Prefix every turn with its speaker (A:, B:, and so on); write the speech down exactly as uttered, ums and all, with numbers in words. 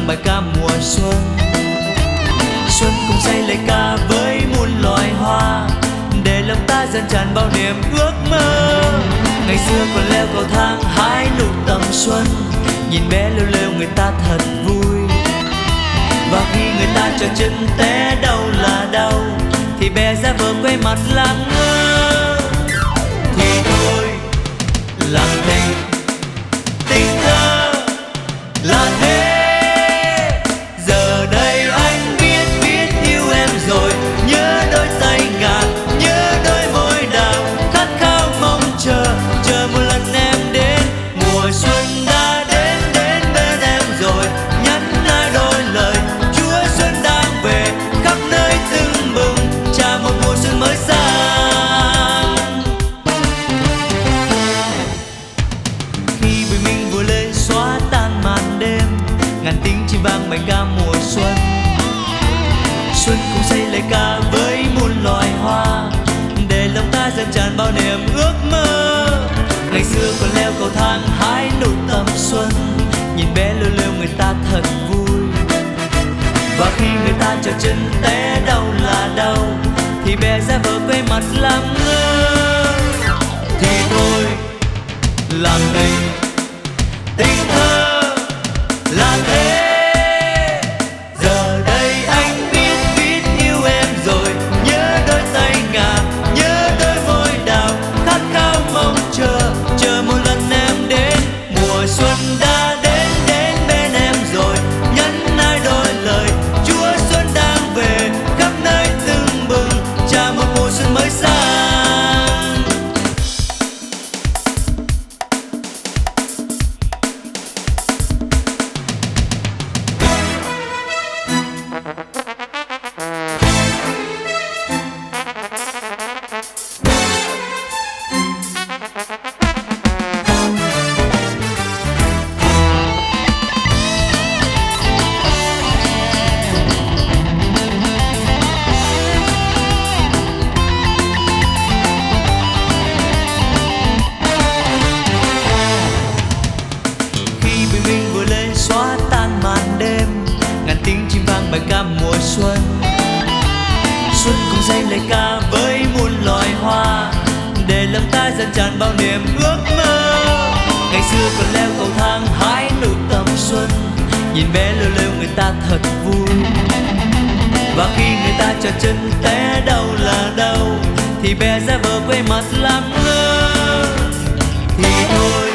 A: bài ca mùa xuân. Xuân cùng say lời ca với muôn loài hoa, để lòng ta dần tràn bao niềm ước mơ. Ngày xưa còn leo cầu thang hái nụ tầm xuân, nhìn bé lêu lêu người ta thật vui. Và khi người ta trượt chân té đau là đau, thì bé ra vờ quay mặt lặng ngơ. Thì thôi làm tình tình thơ là thế. Giờ đây anh biết biết yêu em rồi, nhớ đôi tay ngà, nhớ đôi môi đào, khát khao mong chờ, chờ một lần em đến. Mùa xuân đã đến đến bên em rồi, nhắn lại đôi lời Chúa xuân đang về, khắp nơi tưng bừng chào một mùa xuân mới sang. Khi bình minh vừa lên xóa tan màn đêm, ngàn tiếng chim vang bài ca mùa xuân. Xuân cùng say lời ca với muôn loài hoa, để lòng ta dần tràn bao niềm ước mơ. Ngày xưa còn leo cầu thang hái nụ tầm xuân, nhìn bé lêu lêu người ta thật vui. Và khi người ta trượt chân té đau là đau, thì bé ra vờ quay mặt lặng ngơ. Thì thôi làm tình tình thơ là thế. Giờ đây anh biết biết yêu em rồi, nhớ đôi tay ngà, nhớ đôi môi đào, khát khao mong chờ, chờ một lần em đến. Mùa xuân đã đến đến bên em rồi, nhắn lại đôi lời Chúa xuân đang về, khắp nơi tưng bừng chào một mùa xuân mới sang. Tiếng chim vang bài ca mùa xuân. Xuân cùng say lời ca với muôn loài hoa, để lòng ta dần tràn bao niềm ước mơ. Ngày xưa còn leo cầu thang hái nụ tầm xuân, nhìn bé lêu lêu người ta thật vui. Và khi người ta trượt chân té đau là đau, thì bé ra vờ quay mặt lặng ngơ. Thì thôi